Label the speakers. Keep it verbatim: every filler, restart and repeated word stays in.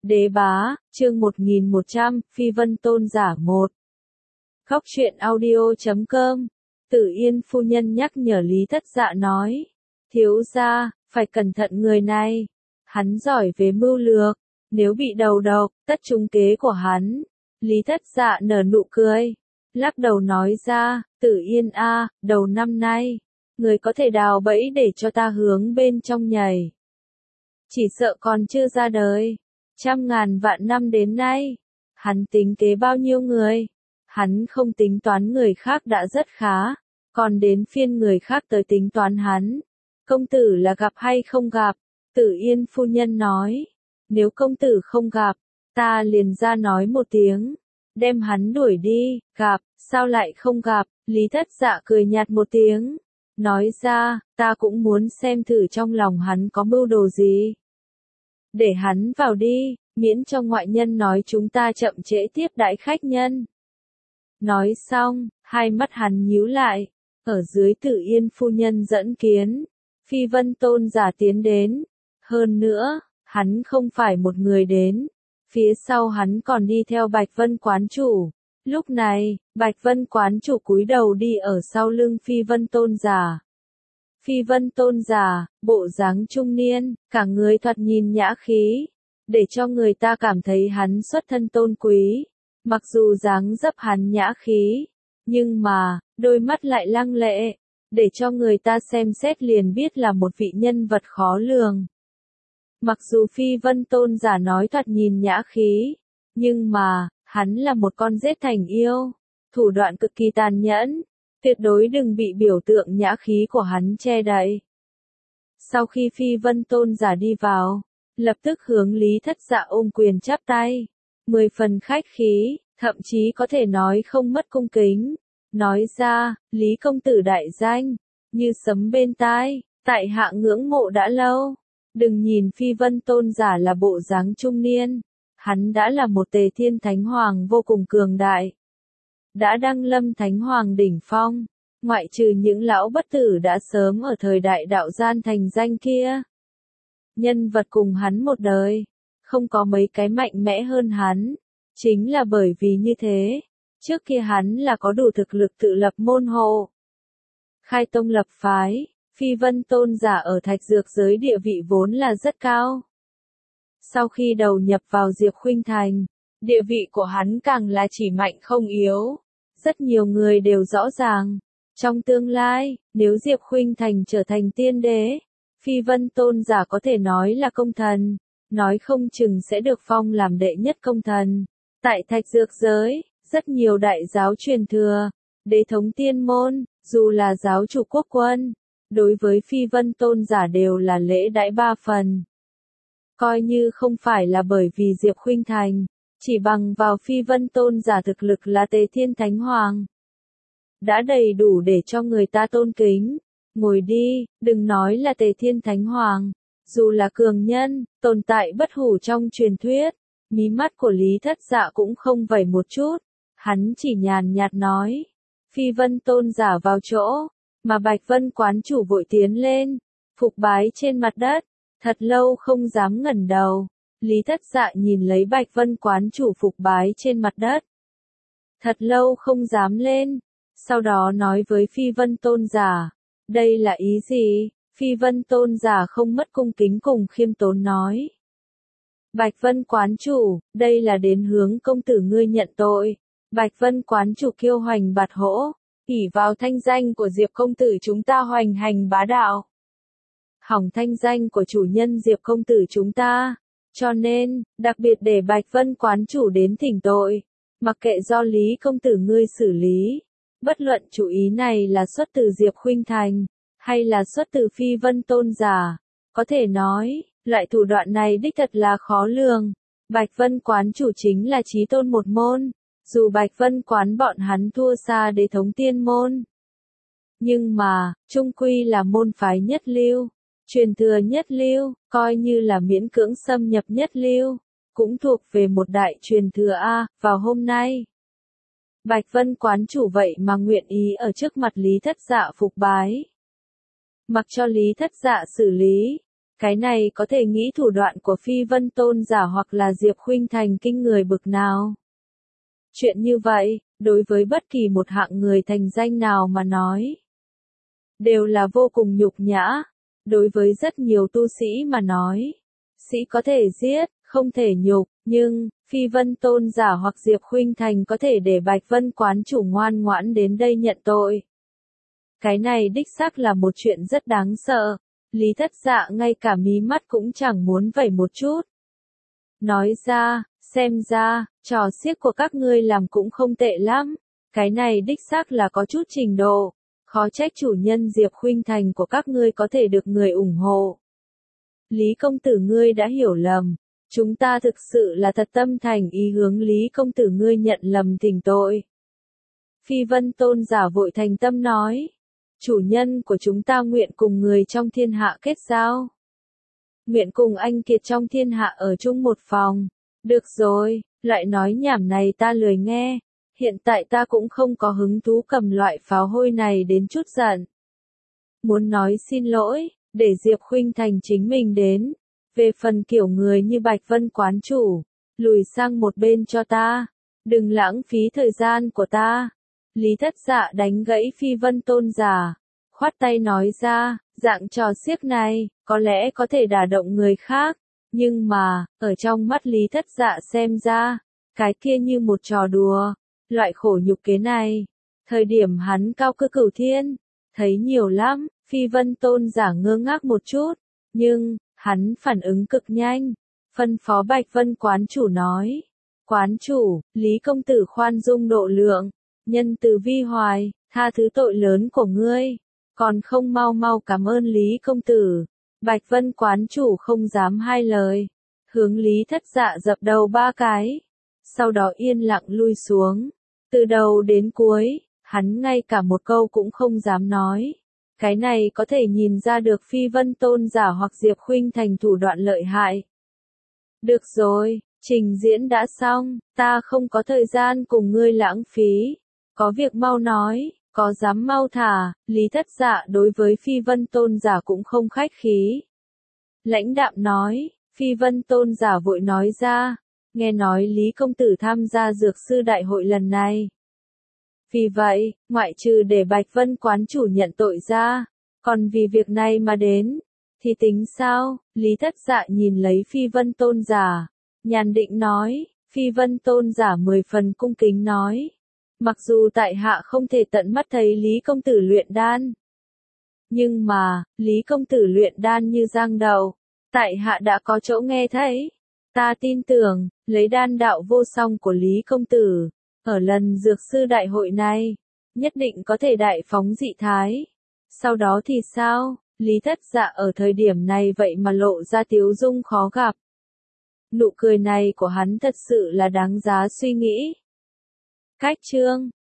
Speaker 1: Đế bá, chương một nghìn một trăm, Phi Vân Tôn giả một. Góc truyện audio chấm com. Tử Yên phu nhân nhắc nhở Lý Thất Dạ nói. Thiếu gia, phải cẩn thận người này. Hắn giỏi về mưu lược. Nếu bị đầu độc, tất trúng kế của hắn. Lý Thất Dạ nở nụ cười. Lắc đầu nói ra, Tử Yên a, đầu năm nay. Người có thể đào bẫy để cho ta hướng bên trong nhảy. Chỉ sợ còn chưa ra đời. Trăm ngàn vạn năm đến nay, hắn tính kế bao nhiêu người? Hắn không tính toán người khác đã rất khá, còn đến phiên người khác tới tính toán hắn. Công tử là gặp hay không gặp? Tử Yên phu nhân nói, nếu công tử không gặp, ta liền ra nói một tiếng, đem hắn đuổi đi. Gặp, sao lại không gặp? Lý Thất Dạ cười nhạt một tiếng, nói ra, ta cũng muốn xem thử trong lòng hắn có mưu đồ gì. Để hắn vào đi, miễn cho ngoại nhân nói chúng ta chậm trễ tiếp đãi khách nhân. Nói xong, hai mắt hắn nhíu lại, ở dưới Tử Yên phu nhân dẫn kiến, Phi Vân Tôn giả tiến đến. Hơn nữa, hắn không phải một người đến, phía sau hắn còn đi theo Bạch Vân quán chủ. Lúc này, Bạch Vân quán chủ cúi đầu đi ở sau lưng Phi Vân Tôn giả. Phi Vân Tôn giả, bộ dáng trung niên, cả người thoạt nhìn nhã khí, để cho người ta cảm thấy hắn xuất thân tôn quý. Mặc dù dáng dấp hắn nhã khí, nhưng mà, đôi mắt lại lăng lệ, để cho người ta xem xét liền biết là một vị nhân vật khó lường. Mặc dù Phi Vân Tôn giả nói thoạt nhìn nhã khí, nhưng mà, hắn là một con giết thành yêu, thủ đoạn cực kỳ tàn nhẫn. Tuyệt đối đừng bị biểu tượng nhã khí của hắn che đậy. Sau khi Phi Vân Tôn giả đi vào, lập tức hướng Lý Thất Dạ ôm quyền chắp tay, mười phần khách khí, thậm chí có thể nói không mất cung kính. Nói ra, Lý công tử đại danh, như sấm bên tai, tại hạ ngưỡng mộ đã lâu. Đừng nhìn Phi Vân Tôn giả là bộ dáng trung niên, hắn đã là một Tề Thiên Thánh Hoàng vô cùng cường đại. Đã đăng lâm Thánh Hoàng đỉnh phong, ngoại trừ những lão bất tử đã sớm ở thời đại đạo gian thành danh kia. Nhân vật cùng hắn một đời, không có mấy cái mạnh mẽ hơn hắn, chính là bởi vì như thế, trước kia hắn là có đủ thực lực tự lập môn hộ. Khai tông lập phái, Phi Vân Tôn giả ở Thạch Dược giới địa vị vốn là rất cao. Sau khi đầu nhập vào Diệp Khuynh Thành, địa vị của hắn càng là chỉ mạnh không yếu. Rất nhiều người đều rõ ràng, trong tương lai, nếu Diệp Khuynh Thành trở thành tiên đế, Phi Vân Tôn giả có thể nói là công thần, nói không chừng sẽ được phong làm đệ nhất công thần. Tại Thạch Dược giới, rất nhiều đại giáo truyền thừa, đế thống tiên môn, dù là giáo chủ quốc quân, đối với Phi Vân Tôn giả đều là lễ đãi ba phần. Coi như không phải là bởi vì Diệp Khuynh Thành, chỉ bằng vào Phi Vân Tôn giả thực lực là Tề Thiên Thánh Hoàng, đã đầy đủ để cho người ta tôn kính. Ngồi đi, đừng nói là Tề Thiên Thánh Hoàng, dù là cường nhân, tồn tại bất hủ trong truyền thuyết, mí mắt của Lý Thất Dạ cũng không vẩy một chút, hắn chỉ nhàn nhạt nói. Phi Vân Tôn giả vào chỗ, mà Bạch Vân quán chủ vội tiến lên, phục bái trên mặt đất, thật lâu không dám ngẩng đầu. Lý Thất Dạ nhìn lấy Bạch Vân quán chủ phục bái trên mặt đất, thật lâu không dám lên, sau đó nói với Phi Vân Tôn giả, đây là ý gì? Phi Vân Tôn giả không mất cung kính cùng khiêm tốn nói. Bạch Vân quán chủ, đây là đến hướng công tử ngươi nhận tội. Bạch Vân quán chủ kiêu hoành bạt hỗ, ỷ vào thanh danh của Diệp công tử chúng ta hoành hành bá đạo, hỏng thanh danh của chủ nhân Diệp công tử chúng ta. Cho nên, đặc biệt để Bạch Vân quán chủ đến thỉnh tội, mặc kệ do Lý công tử ngươi xử lý. Bất luận chủ ý này là xuất từ Diệp Khuynh Thành, hay là xuất từ Phi Vân Tôn giả, có thể nói, loại thủ đoạn này đích thật là khó lường. Bạch Vân quán chủ chính là chí tôn một môn, dù Bạch Vân quán bọn hắn thua xa đế thống tiên môn, nhưng mà, chung quy là môn phái nhất lưu. Truyền thừa nhất lưu, coi như là miễn cưỡng xâm nhập nhất lưu, cũng thuộc về một đại truyền thừa A. Vào hôm nay, Bạch Vân quán chủ vậy mà nguyện ý ở trước mặt Lý Thất Dạ phục bái. Mặc cho Lý Thất Dạ xử lý, Cái này có thể nghĩ thủ đoạn của Phi Vân Tôn giả hoặc là Diệp Khuynh Thành kinh người bực nào. Chuyện như vậy, đối với bất kỳ một hạng người thành danh nào mà nói, đều là vô cùng nhục nhã. Đối với rất nhiều tu sĩ mà nói, sĩ có thể giết, không thể nhục, nhưng, Phi Vân Tôn giả hoặc Diệp Khuynh Thành có thể để Bạch Vân quán chủ ngoan ngoãn đến đây nhận tội. Cái này đích xác là một chuyện rất đáng sợ. Lý Thất Dạ ngay cả mí mắt cũng chẳng muốn vẩy một chút. Nói ra, xem ra, trò xiếc của các ngươi làm cũng không tệ lắm. Cái này đích xác là có chút trình độ. Khó trách chủ nhân Diệp Khuynh Thành của các ngươi có thể được người ủng hộ. Lý công tử ngươi đã hiểu lầm. Chúng ta thực sự là thật tâm thành ý hướng Lý công tử ngươi nhận lầm thỉnh tội. Phi Vân Tôn giả vội thành tâm nói. Chủ nhân của chúng ta nguyện cùng người trong thiên hạ kết giao. Nguyện cùng anh kiệt trong thiên hạ ở chung một phòng. Được rồi, loại nói nhảm này ta lười nghe. Hiện tại ta cũng không có hứng thú cầm loại pháo hôi này đến chút giận. Muốn nói xin lỗi, để Diệp Khuynh Thành chính mình đến. Về phần kiểu người như Bạch Vân quán chủ, lùi sang một bên cho ta. Đừng lãng phí thời gian của ta. Lý Thất Dạ đánh gãy Phi Vân Tôn giả, khoát tay nói ra, dạng trò xiếc này, có lẽ có thể đả động người khác, nhưng mà, ở trong mắt Lý Thất Dạ xem ra, cái kia như một trò đùa, loại khổ nhục kế này, thời điểm hắn cao cư cửu thiên, thấy nhiều lắm, Phi Vân Tôn giả ngơ ngác một chút, nhưng, hắn phản ứng cực nhanh, phân phó Bạch Vân quán chủ nói, quán chủ, Lý công tử khoan dung độ lượng, nhân từ vi hoài, tha thứ tội lớn của ngươi, còn không mau mau cảm ơn Lý công tử. Bạch Vân quán chủ không dám hai lời, hướng Lý Thất Dạ dập đầu ba cái, sau đó yên lặng lui xuống, từ đầu đến cuối, hắn ngay cả một câu cũng không dám nói. Cái này có thể nhìn ra được Phi Vân Tôn giả hoặc Diệp Khuynh Thành thủ đoạn lợi hại. Được rồi, trình diễn đã xong, ta không có thời gian cùng ngươi lãng phí. Có việc mau nói, có dám mau thả, Lý Thất Dạ đối với Phi Vân Tôn giả cũng không khách khí. Lãnh đạm nói, Phi Vân Tôn giả vội nói ra, nghe nói Lý công tử tham gia dược sư đại hội lần này. Vì vậy, ngoại trừ để Bạch Vân quán chủ nhận tội ra, còn vì việc này mà đến, thì tính sao? Lý Thất Dạ nhìn lấy Phi Vân Tôn giả, nhàn định nói, Phi Vân Tôn giả mười phần cung kính nói. Mặc dù tại hạ không thể tận mắt thấy Lý công tử luyện đan, nhưng mà, Lý công tử luyện đan như giang đậu, tại hạ đã có chỗ nghe thấy. Ta tin tưởng, lấy đan đạo vô song của Lý công tử, ở lần dược sư đại hội này, nhất định có thể đại phóng dị thái. Sau đó thì sao? Lý Thất Dạ ở thời điểm này vậy mà lộ ra tiếu dung khó gặp. Nụ cười này của hắn thật sự là đáng giá suy nghĩ. Cách chương